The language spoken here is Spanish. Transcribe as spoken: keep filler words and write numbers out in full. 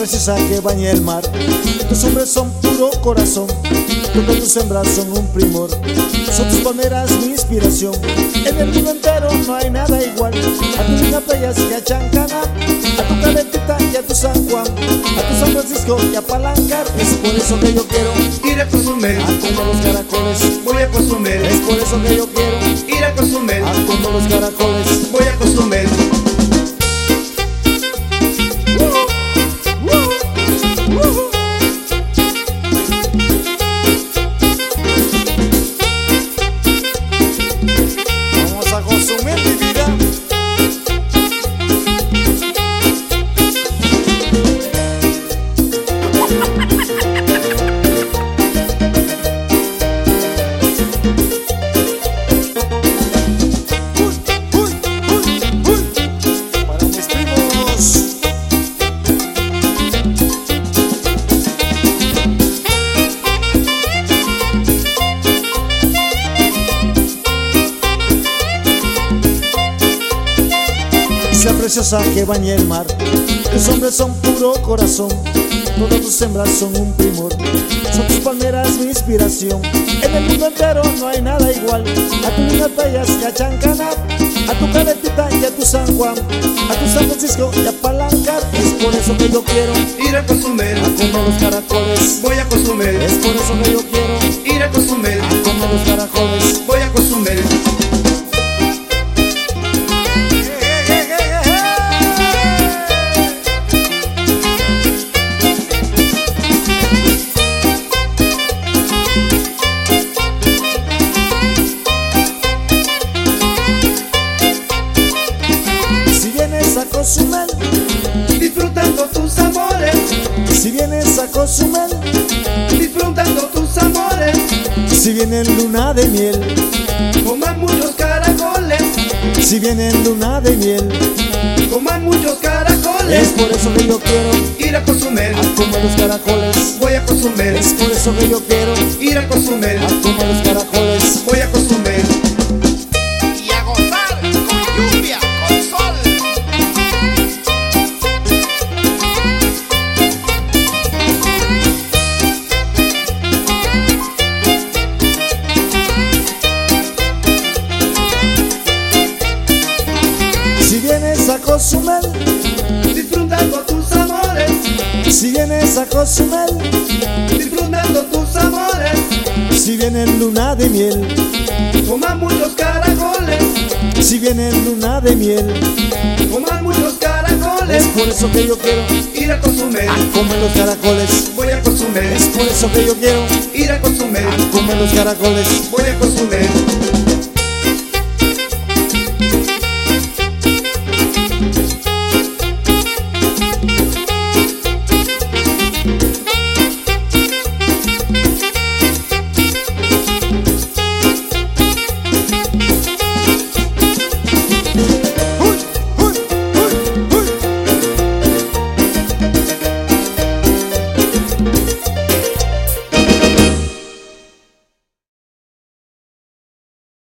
preciosa que baña el mar. Tus hombres son puro corazón, todas tus hembras son un primor. Son tus palmeras mi inspiración, en el mundo entero no hay nada igual. A tu linda playa y a Chancana, a tu Calentita y a tu San Juan, a tu San Francisco y a Palancar. Es por eso que yo quiero ir a Cozumel, a comer los caracoles. voy a Cozumel, Es por eso que yo quiero ir a Cozumel, a comer los caracoles. voy a Cozumel. Vamos a consumir mi vida. Uy, uy, uy, uy. Para mis primos. Sea preciosa que bañe el mar. Tus hombres son puro corazón, todas tus hembras son un primor. Son tus palmeras mi inspiración, en el mundo entero no hay nada igual. A tu linda playas y a Chancana, a tu Calentita y a tu San Juan, a tu San Francisco y a Palancar. Es por eso que yo quiero Ir a Cozumel, a comer los caracoles. voy a Cozumel, Es por eso que yo quiero ir a Cozumel, a comer los caracoles. voy a Cozumel. Si vienes a Cozumel, Disfrutando tus amores, si vienes a Cozumel, disfrutando tus amores, si viene en luna de miel, coman muchos caracoles, si viene en luna de miel. coman muchos Es caracoles. por eso que yo quiero Ir a Cozumel, a comer los caracoles. voy a Cozumel, Es por eso que yo quiero ir a Cozumel, a comer los caracoles. voy a Cozumel. Y a gozar con lluvia, con sol. Si vienes a Cozumel, Disfrutando tus amores, si vienes a Cozumel, disfrutando tus amores, si viene en luna de miel, coman muchos caracoles, si viene en luna de miel. coman muchos Es caracoles. por eso que yo quiero Ir a Cozumel, a comer los caracoles. voy a Cozumel, Es por eso que yo quiero ir a Cozumel, a comer los caracoles. voy a Cozumel.